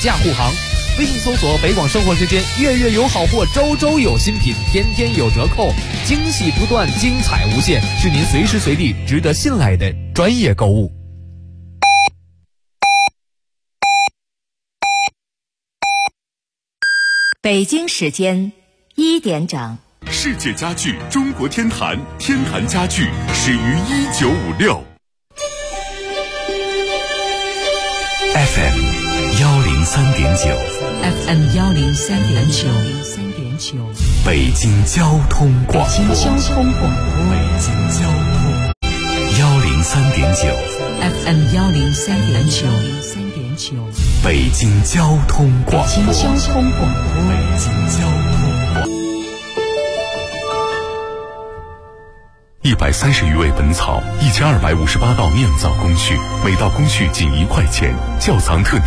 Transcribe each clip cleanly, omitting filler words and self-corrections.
价护航。微信搜索北广生活时间，月月有好货，周周有新品，天天有折扣，惊喜不断，精彩无限，是您随时随地值得信赖的专业购物。 北京时间1点整。 世界家具中国天坛，天坛家具始于1956。FM 103.9 FM 103.9 北京交通广播。 北京交通广播。 北京交通103.9 FM 103.9 北京交通广播。 北京交通广播。 北京交通广播。130余味本草，1258道酿造工序，每道工序仅1块钱，窖藏特。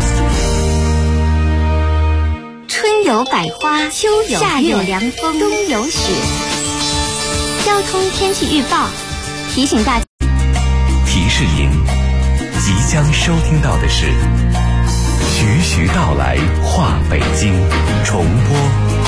春有百花，秋有夏有凉风，冬有雪。交通天气预报提醒大家， 提示您，即将收听到的是徐徐道来话北京重播。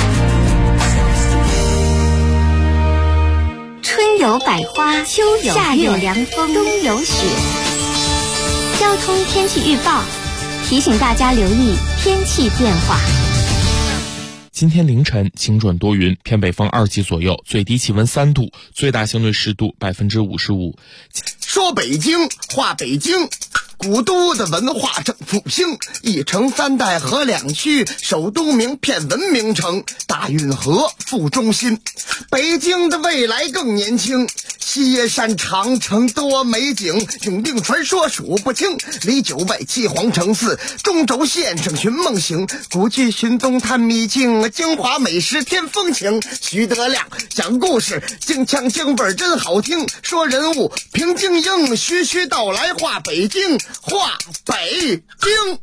春有百花，秋有夏有凉风，冬有雪。交通天气预报提醒大家留意天气变化。 今天凌晨晴转多云，偏北风2级左右，最低气温3度，最大相对湿度55%。 说北京话北京，古都的文化正复兴，一城3代河2区，首都名片文明城，大运河副中心。北京的未来更年轻，西山长城多美景，永定传说数不清，里9外7皇城4，中轴线上寻梦行，古迹寻踪探秘境，京华美食添风情。徐德亮讲故事，京腔京味真好听，说人物评京英，徐徐道来话北京，话北京。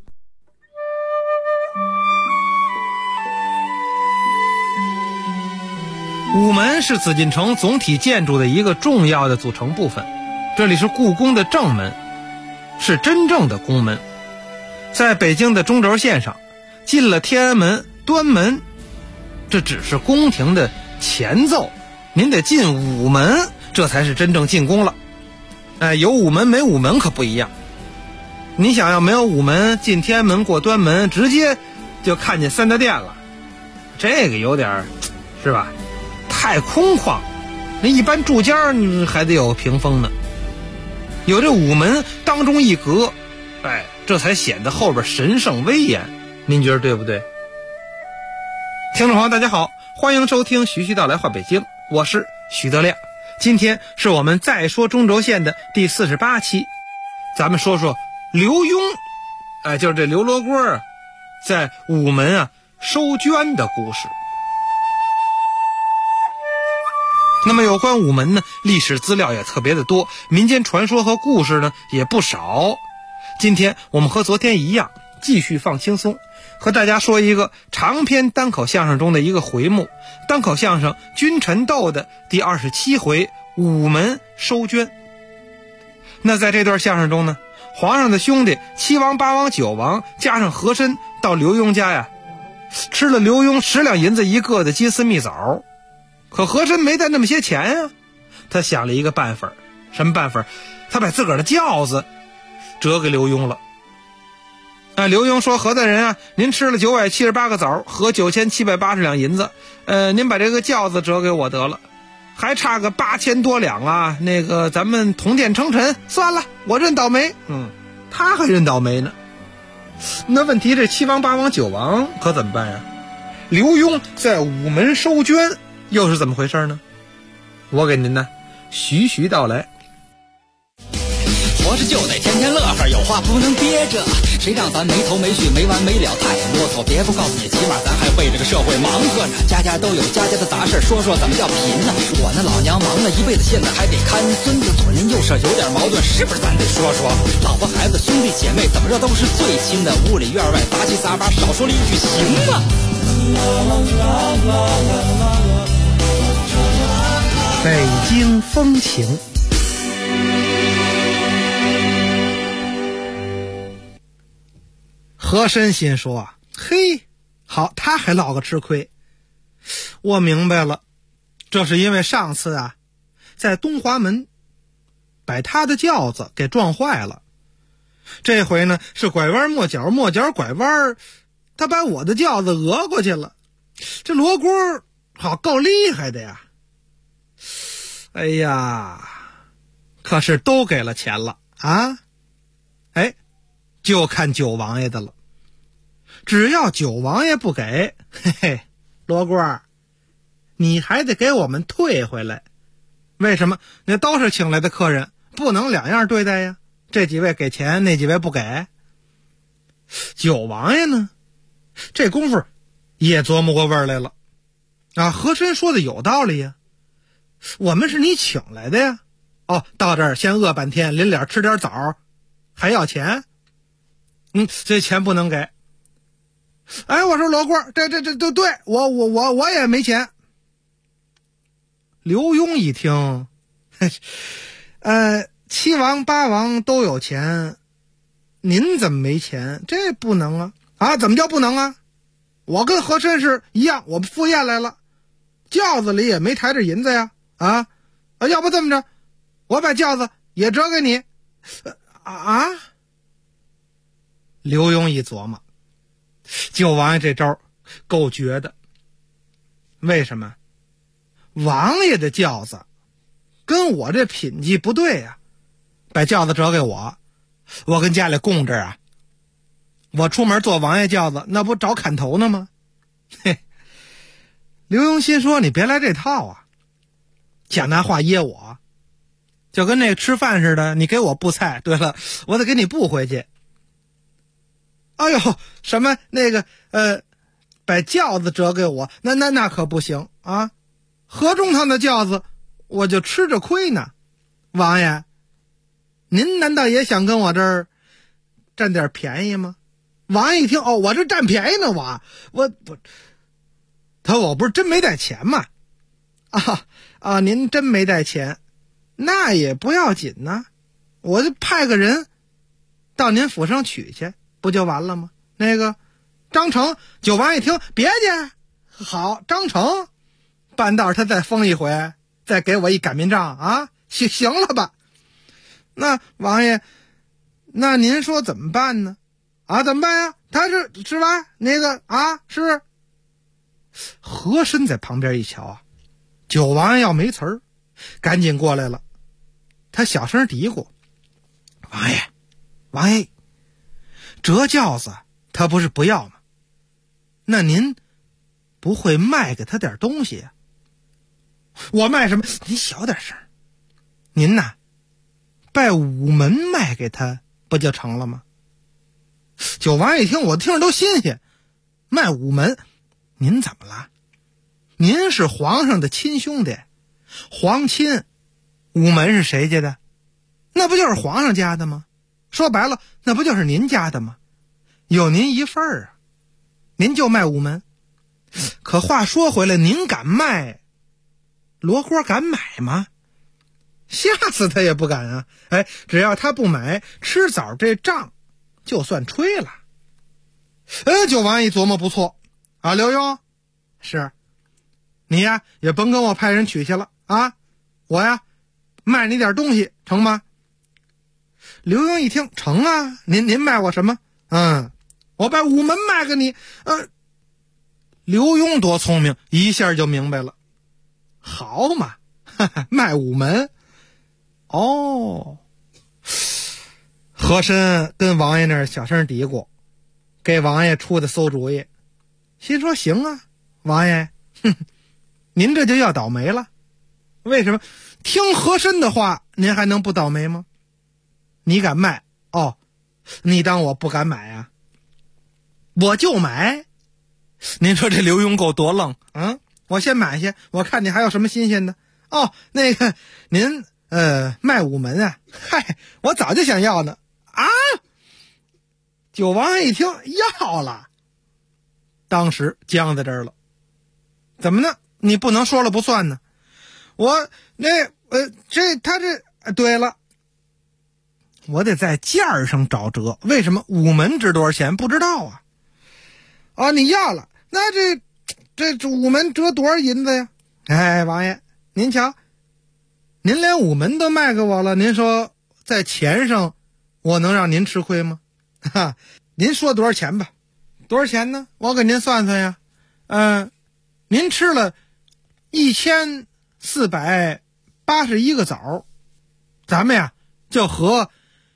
午门是紫禁城总体建筑的一个重要的组成部分，这里是故宫的正门，是真正的宫门。在北京的中轴线上，进了天安门、端门，这只是宫廷的前奏，您得进午门，这才是真正进宫了。有午门没午门可不一样。你想要没有午门，进天安门过端门，直接就看见3大殿了，这个有点是吧？太空旷，那一般住家还得有屏风呢。有这午门当中一隔，这才显得后边神圣威严。您觉得对不对？听众朋友大家好，欢迎收听徐徐道来话北京，我是徐德亮。今天是我们再说中轴线的第48期，咱们说说刘墉，就是这刘罗锅在午门收捐的故事。那么有关午门呢，历史资料也特别的多，民间传说和故事呢也不少。今天我们和昨天一样，继续放轻松，和大家说一个长篇单口相声中的一个回目，单口相声君臣斗的第27回午门收捐。那在这段相声中呢，皇上的兄弟7王8王9王加上和珅到刘墉家吃了刘墉10两银子一个的金丝蜜枣。可和珅没带那么些钱他想了一个办法。什么办法？他把自个儿的轿子折给刘墉了。刘墉说，何大人您吃了978个枣，合9780两银子，您把这个轿子折给我得了，还差个8000多两那个咱们同殿称臣，算了，我认倒霉。他还认倒霉呢。那问题这7王8王9王可怎么办呀？刘墉在午门收捐又是怎么回事呢？我给您呢徐徐道来。 活着就得天天乐呵，有话不能憋着，谁让咱没头没绪没完没了太啰嗦。别不告诉你，起码咱还为这个社会忙活着，家家都有家家的杂事，说说怎么叫贫呢？我那老娘忙了一辈子，现在还得看孙子，左邻右舍有点矛盾，是不是咱得说说？老婆孩子兄弟姐妹怎么着都是最亲的，屋里院外杂七杂八，少说了一句行吗？ 北京风情。和珅心说嘿，好，他还落个吃亏。我明白了，这是因为上次啊，在东华门把他的轿子给撞坏了。这回呢是拐弯抹角，抹角拐弯，他把我的轿子讹过去了。这罗锅好够厉害的呀！哎呀，可是都给了钱了啊！哎，就看九王爷的了。只要九王爷不给，嘿嘿，罗锅，你还得给我们退回来。为什么？那都是请来的客人，不能两样对待呀。这几位给钱，那几位不给。九王爷呢，这功夫也琢磨过味儿来了啊。和珅说的有道理呀，我们是你请来的呀。哦，到这儿先饿半天，临了吃点枣，还要钱？这钱不能给。哎，我说罗锅，这对，我也没钱。刘墉一听，七王八王都有钱，您怎么没钱？这不能啊！啊，怎么叫不能啊？我跟和珅是一样，我们赴宴来了，轿子里也没抬着银子呀！啊，要不这么着，我把轿子也折给你。刘墉一琢磨，九王爷这招够绝的。为什么？王爷的轿子跟我这品级不对呀，把轿子折给我跟家里供着啊。我出门坐王爷轿子，那不找砍头呢吗？嘿，刘墉心说，你别来这套啊，想拿话噎我，就跟那个吃饭似的，你给我布菜，对了，我得给你布回去。哎呦，什么那个把轿子折给我，那可不行啊！河中堂的轿子我就吃着亏呢。王爷，您难道也想跟我这儿占点便宜吗？王爷一听，我这占便宜呢，我不是真没带钱吗？您真没带钱，那也不要紧呢，我就派个人到您府上取去，不就完了吗？那个张成，九王爷一听，别介，好，张成半道他再封一回，再给我一擀面杖啊，行了吧？那王爷，那您说怎么办呢？怎么办呀？他是吧？那个是。和珅在旁边一瞧九王爷要没词儿，赶紧过来了。他小声嘀咕：“王爷，折轿子他不是不要吗？那您不会卖给他点东西呀？”“我卖什么？您小点声。您呐，把午门卖给他不就成了吗？”九王爷一听，我听着都新鲜。卖午门，您怎么了？您是皇上的亲兄弟，皇亲，午门是谁家的？那不就是皇上家的吗？说白了，那不就是您家的吗？有您一份儿啊，您就卖午门。可话说回来，您敢卖，罗锅敢买吗？吓死他也不敢啊！只要他不买，吃枣这账就算吹了。九王爷一琢磨，不错啊，刘墉，是你呀，也甭跟我派人取去了啊，我呀卖你点东西成吗？刘墉一听，成啊，您卖我什么？我把午门卖给你。刘墉多聪明，一下就明白了。好嘛，卖午门。和珅跟王爷那儿小声嘀咕，给王爷出的馊主意，心说行啊，王爷，您这就要倒霉了。为什么？听和珅的话，您还能不倒霉吗？你敢卖？你当我不敢买啊？我就买。您说这刘墉够多愣啊！我先买去，我看你还有什么新鲜的。那个您卖午门啊？嗨，我早就想要呢。九王爷一听要了，当时僵在这儿了。怎么呢？你不能说了不算呢？对了，我得在价儿上找辙。为什么？午门值多少钱？不知道啊。 啊，你要了，那这午门折多少银子呀？哎，王爷，您瞧，您连午门都卖给我了，您说在钱上我能让您吃亏吗？哈，您说多少钱吧？多少钱呢？我给您算算呀。您吃了1481个枣，咱们呀就合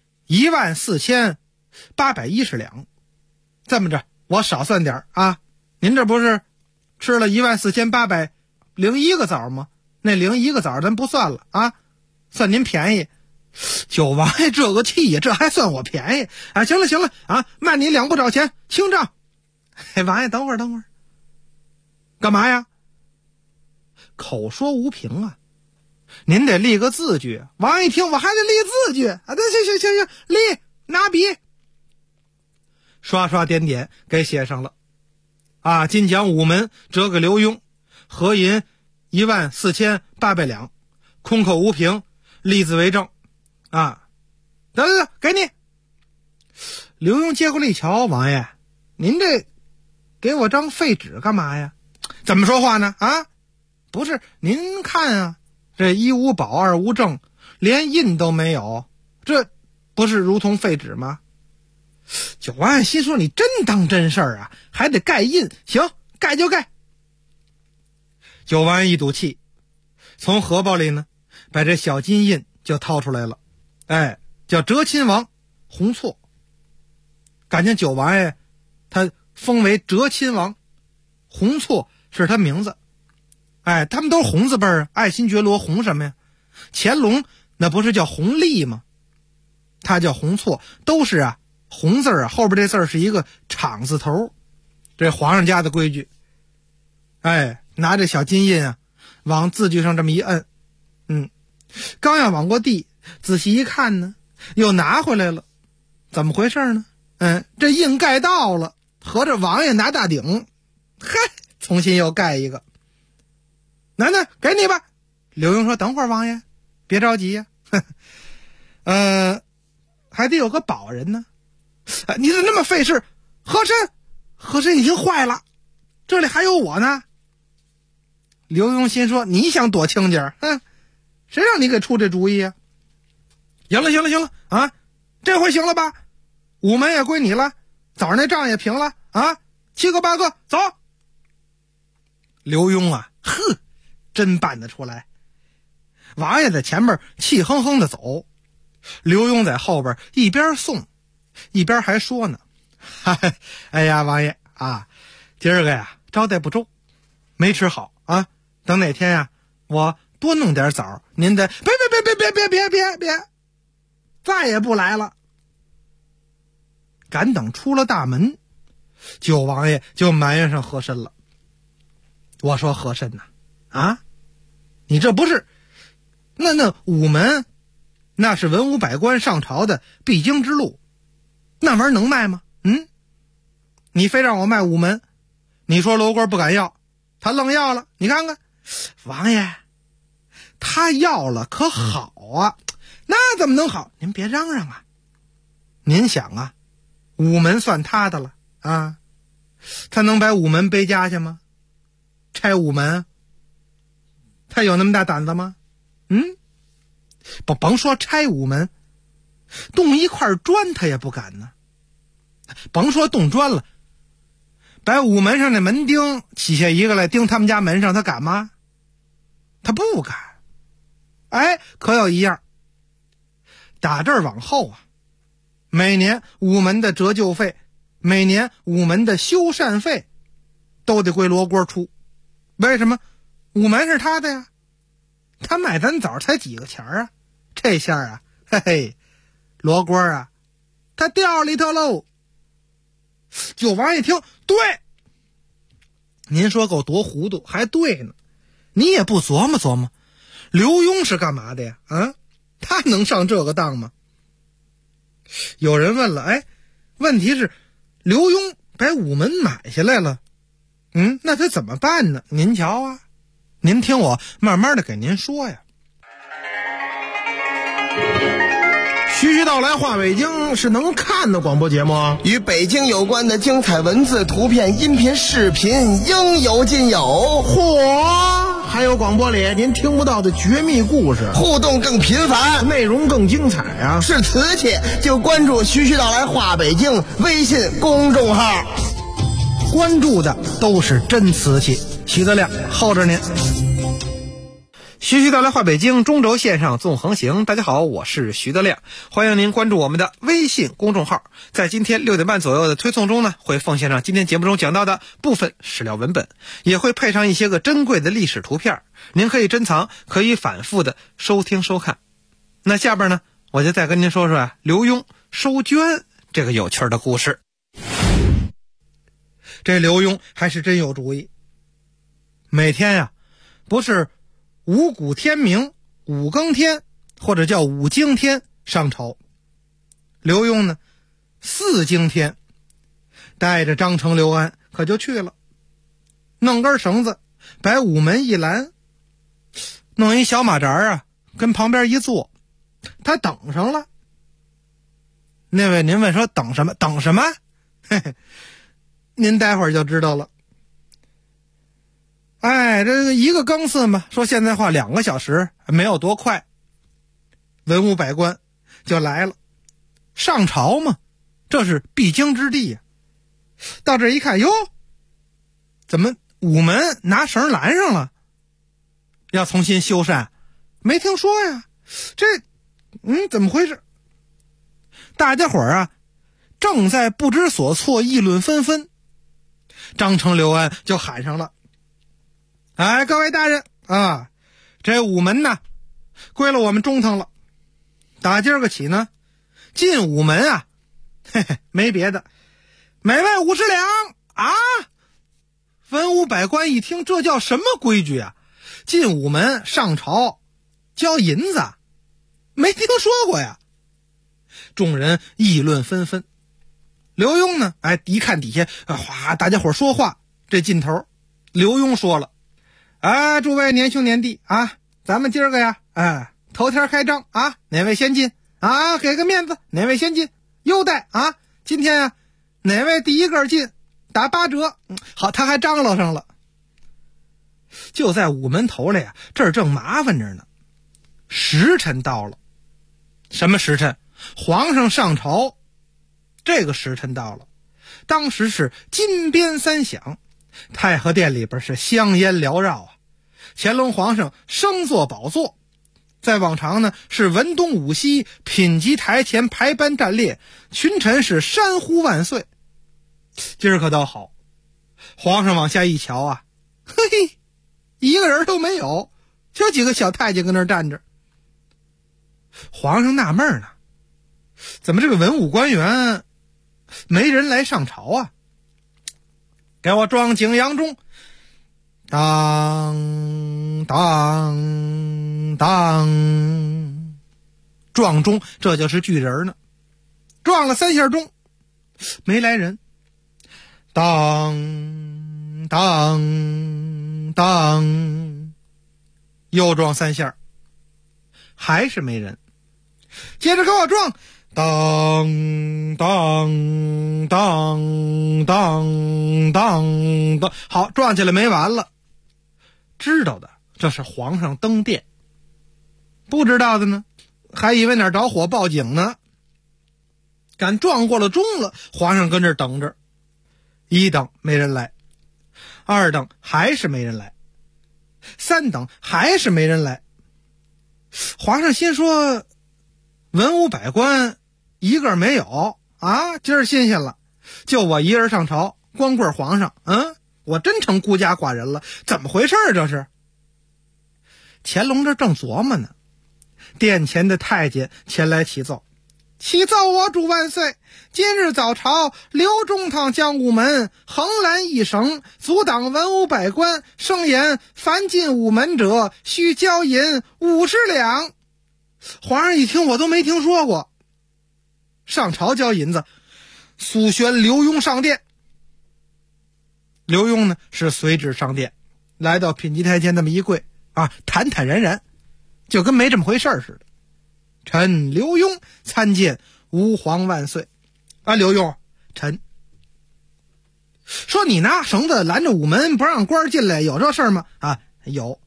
14810两。这么着，我少算点啊。您这不是吃了14801个枣吗？那01个枣咱不算了啊，算您便宜。九王爷这个气呀，这还算我便宜啊？行了啊，卖你2不找钱，清账。哎，王爷等会儿，干嘛呀？口说无凭啊，您得立个字据。王爷一听，我还得立字据啊？行，立，拿笔，刷刷点点给写上了啊。今讲午门折给刘墉，合银14800两，空口无凭，立字为证啊。得，给你。刘墉接过来一瞧，王爷，您这给我张废纸干嘛呀？怎么说话呢？啊，不是，您看啊，这1无保2无证，连印都没有，这不是如同废纸吗？九王爷心说，你真当真事儿啊？还得盖印？行，盖就盖。九王爷一赌气，从荷包里呢把这小金印就掏出来了，哎，叫哲亲王洪错。感情九王爷他封为哲亲王，洪错是他名字。哎，他们都是红字辈儿，爱新觉罗红什么呀？乾隆那不是叫弘历吗？他叫洪错，都是啊红字啊，后边这字是一个厂字头，这皇上家的规矩。哎，拿着小金印啊，往字据上这么一摁，刚要往过递，仔细一看呢，又拿回来了。怎么回事呢？这印盖到了，合着王爷拿大顶，嗨，重新又盖一个。楠楠，给你吧。刘墉说：“等会儿，王爷，别着急呀。还得有个保人呢。你怎么那么费事？和珅已经坏了，这里还有我呢。”刘墉心说：“你想躲清净？谁让你给出这主意呀？行了啊，这回行了吧？午门也归你了，早上那账也平了啊，7个8个，走。”刘墉啊，真办得出来。王爷在前面气哼哼的走，刘墉在后边一边送一边还说呢：“哎呀，王爷啊，今儿个呀招待不周，没吃好啊。等哪天呀，我多弄点枣，您得别，再也不来了。”赶等出了大门，九王爷就埋怨上和珅了。我说：“和珅呐，啊，你这不是那午门，那是文武百官上朝的必经之路，那玩意儿能卖吗？你非让我卖午门，你说罗锅不敢要，他愣要了。你看看，王爷，他要了可好啊？那怎么能好？您别嚷嚷啊！您想啊，午门算他的了啊，他能把午门背家去吗？拆午门，他有那么大胆子吗？甭说拆午门，动一块砖他也不敢呢。甭说动砖了，把午门上的门钉起下一个来钉他们家门上，他敢吗？他不敢。哎，可有一样，打这儿往后啊，每年午门的折旧费，每年午门的修缮费都得归罗锅出。为什么？午门是他的呀，他买咱枣才几个钱啊，这下啊，嘿嘿，罗锅啊，他掉里头喽。九王一听，对，您说够多糊涂，还对呢。你也不琢磨琢磨，刘墉是干嘛的呀？他能上这个当吗？有人问了，问题是刘墉把午门买下来了，那他怎么办呢？您瞧啊，您听我慢慢的给您说呀。 徐徐道来话北京是能看的广播节目， 与北京有关的精彩文字、图片、音频、视频应有尽有。 嚯！还有广播里您听不到的绝密故事， 互动更频繁， 内容更精彩啊！ 是瓷器就关注徐徐道来话北京微信公众号， 关注的都是真瓷器。徐德亮候着您。徐徐道来话北京，中轴线上纵横行。大家好，我是徐德亮，欢迎您关注我们的微信公众号。在今天6点半左右的推送中呢，会奉献上今天节目中讲到的部分史料文本，也会配上一些个珍贵的历史图片，您可以珍藏，可以反复的收听收看。那下边呢，我就再跟您说说刘墉收绢这个有趣的故事。这刘墉还是真有主意，每天不是五谷天明、五更天，或者叫五更天上朝。刘墉呢，4更天带着张成、刘安可就去了，弄根绳子把午门一拦，弄一小马扎跟旁边一坐，他等上了。那位您问说等什么？等什么？嘿嘿，您待会儿就知道了。这一个更次嘛，说现在话2个小时没有多快，文武百官就来了。上朝嘛，这是必经之地呀。到这一看，哟，怎么午门拿绳拦上了？要重新修缮？没听说呀。这怎么回事？大家伙正在不知所措，议论纷纷。张成、刘安就喊上了：各位大人这午门归了我们中堂了。打今儿个起呢，进午门没别的，每位50两文武百官一听，这叫什么规矩进午门上朝交银子，没听说过呀。众人议论纷纷。刘墉呢一看底下大家伙说话，这劲头，刘墉说了：诸位年兄年弟咱们今儿个头天开张哪位先进给个面子，哪位先进优待今天哪位第一个进打8折。好，他还张罗上了。就在午门头了这儿正麻烦着呢。时辰到了。什么时辰？皇上上朝这个时辰到了。当时是金鞭3响，太和殿里边是香烟缭绕乾隆皇上升坐宝座，在往常呢是文东武西，品级台前排班站列，群臣是山呼万岁。今儿可倒好，皇上往下一瞧嘿嘿，一个人都没有，就几个小太监跟那儿站着。皇上纳闷呢，怎么这个文武官员没人来上朝给我装景阳钟，当当当，撞钟，这就是巨人呢。撞了3下钟，没来人。当当当，又撞3下，还是没人。接着给我撞，当当当当当当，好，撞起来没完了。知道的这是皇上登殿，不知道的呢还以为哪儿着火报警呢。赶撞过了钟了，皇上跟这儿等着。1等没人来，2等还是没人来，3等还是没人来。皇上心说，文武百官一个没有今儿新鲜了，就我一人上朝，光棍皇上我真成孤家寡人了，怎么回事这是？乾隆这正琢磨呢，殿前的太监前来启奏：启奏我主万岁，今日早朝刘中堂将午门横拦一绳，阻挡文武百官，声言凡进午门者需交银50两。皇上一听，我都没听说过上朝交银子。速宣刘墉上殿。刘墉呢是随旨上殿，来到品级台前那么一跪坦坦然然，就跟没这么回事似的。 臣刘墉参见吾皇万岁。啊，刘墉，臣说你拿绳子拦着午门不让官进来，有这事儿吗？啊，有。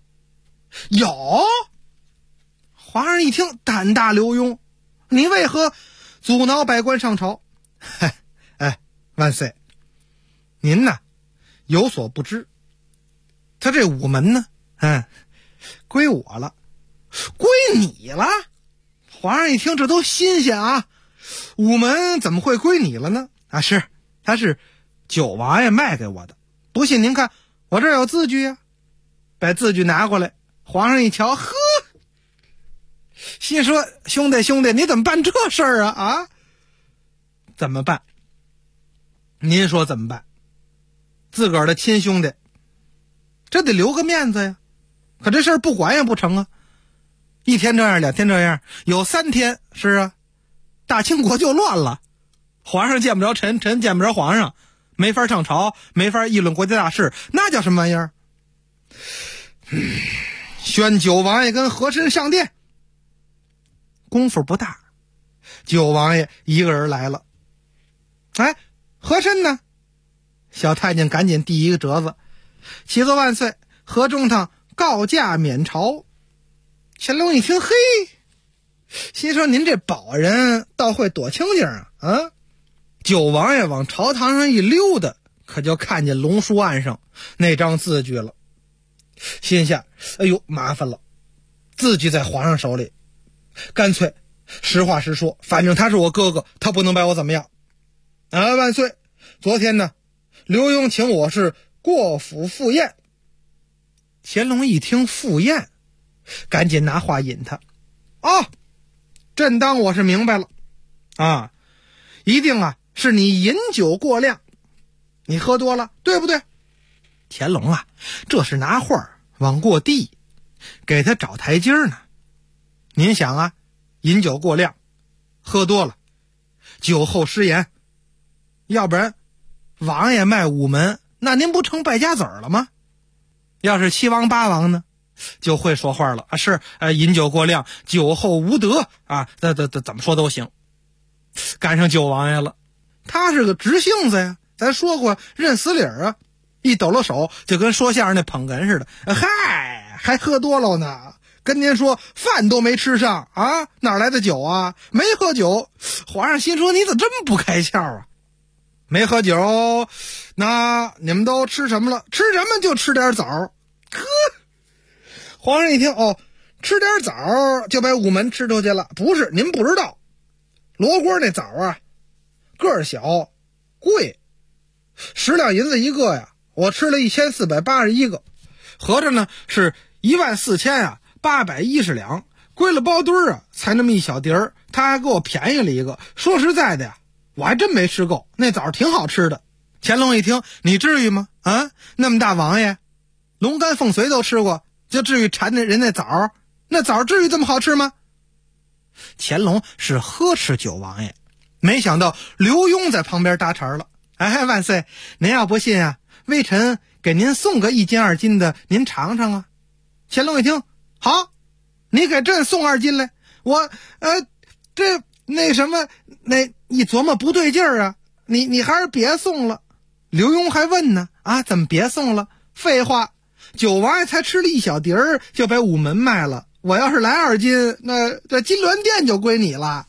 皇上一听，胆大刘墉，你为何阻挠百官上朝？万岁，您呐有所不知，他这午门呢，归我了。归你了？皇上一听，这都新鲜啊！午门怎么会归你了呢？啊，他是九王爷卖给我的。不信您看，我这儿有字据啊。把字据拿过来，皇上一瞧，呵，心说兄弟，你怎么办这事儿啊？怎么办？您说怎么办？自个儿的亲兄弟，这得留个面子呀。可这事儿不管也不成啊。一天这样，2天这样，有3天是啊，大清国就乱了。皇上见不着臣，臣见不着皇上，没法上朝，没法议论国家大事，那叫什么玩意儿？宣九王爷跟和珅上殿。功夫不大，九王爷一个人来了。和珅呢？小太监赶紧递一个折子，启奏万岁，和中堂告假免朝。乾隆一听，嘿，心说您这宝人倒会躲清静啊！九王爷往朝堂上一溜达，可就看见龙书案上那张字据了，心下哎呦麻烦了，字据在皇上手里，干脆实话实说，反正他是我哥哥，他不能把我怎么样啊！万岁，昨天呢刘墉请我是过府赴宴。乾隆一听赴宴，赶紧拿话引他。朕当我是明白了啊，一定是你饮酒过量，你喝多了，对不对？乾隆这是拿话往过递，给他找台阶呢。您想饮酒过量，喝多了，酒后失言，要不然王爷卖午门，那您不成败家子儿了吗？要是7王8王呢，就会说话了是饮酒过量，酒后无德怎么说都行。赶上九王爷了，他是个直性子呀，咱说过认死理儿一抖了手就跟说相声那捧哏似的，还喝多了呢，跟您说饭都没吃上哪来的酒没喝酒。皇上心说你怎么这么不开窍没喝酒，那你们都吃什么了？吃什么就吃点枣。皇上一听，吃点枣就把午门吃出去了。不是，您不知道，罗锅那枣个儿小，贵，10两银子一个呀，我吃了1481个，合着呢是14812两，归了包堆才那么一小碟儿，他还给我便宜了一个。说实在的呀，我还真没吃够，那枣挺好吃的。乾隆一听，你至于吗？那么大王爷，龙肝凤髓都吃过，就至于馋人那枣？那枣至于这么好吃吗？乾隆是呵斥九王爷，没想到刘墉在旁边搭茬了。万岁，您要不信微臣给您送个1斤2斤的，您尝尝乾隆一听，好，你给朕送2斤来，我那什么，一琢磨不对劲儿你还是别送了。刘墉还问呢，怎么别送了？废话，九王爷才吃了一小碟儿就把午门卖了，我要是来2斤，那这金銮殿就归你了。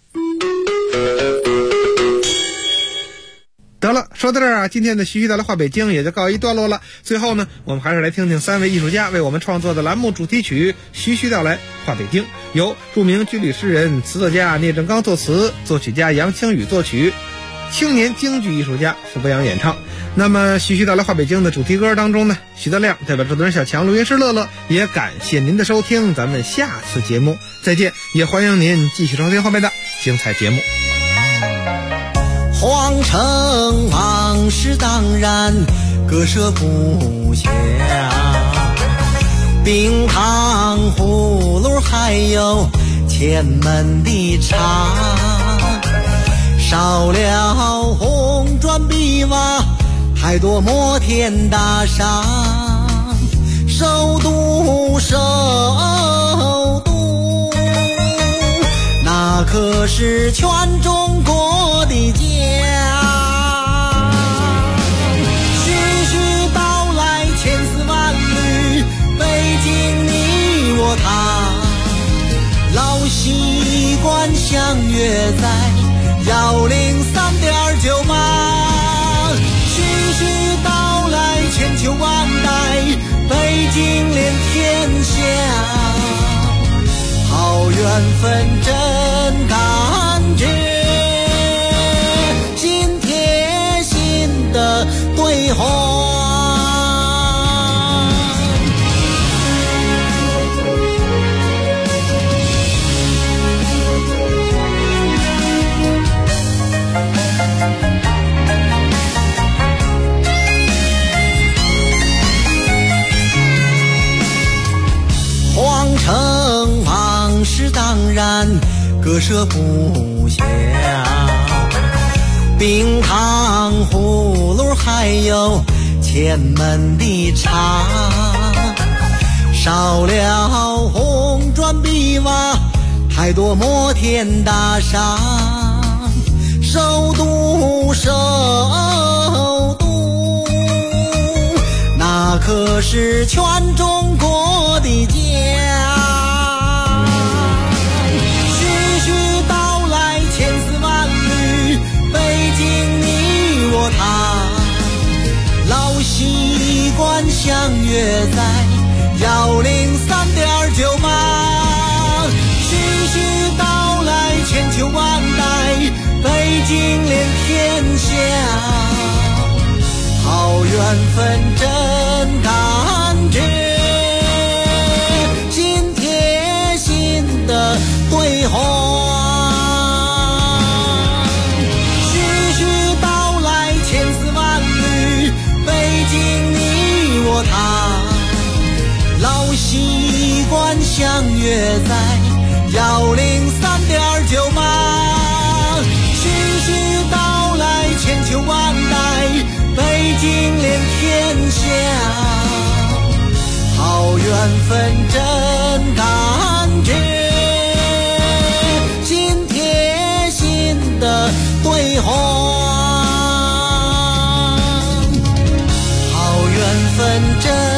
得了，说到这儿今天的徐徐道来话北京也就告一段落了。最后呢，我们还是来听听3位艺术家为我们创作的栏目主题曲《徐徐道来话北京》，由著名军旅诗人、词作家聂政刚作词，作曲家杨清宇作曲，青年京剧艺术家傅博洋演唱。那么徐徐道来话北京的主题歌当中呢，徐德亮代表制作人小强、录音师乐乐，也感谢您的收听，咱们下次节目再见，也欢迎您继续收听后面的精彩节目。 皇城往事当然割舍不下，冰糖葫芦还有前门的茶，少了红砖碧瓦还多摩天大厦，首都那可是全中国的家。徐徐道来千丝万缕，北京你我他，老习惯相约在103.98。徐徐道来千秋万代，北京连天下，好缘分真感觉，心贴心的对话。皇城往事当然割舍不下，冰糖葫芦还有前门的茶，少了红砖碧瓦，太多摩天大厦。首都首都，那可是全中国的家。徐徐道来千丝万缕，北京你我他，老习惯相约在103.98。徐徐道来千秋万代，北京连天下，好缘分真感觉，心贴心的对话。徐徐道来千丝万缕，北京你我他，老习惯相约在103.98。徐徐道来千秋万代，北京连天下，好缘分真感觉，心贴心的对话。好缘分真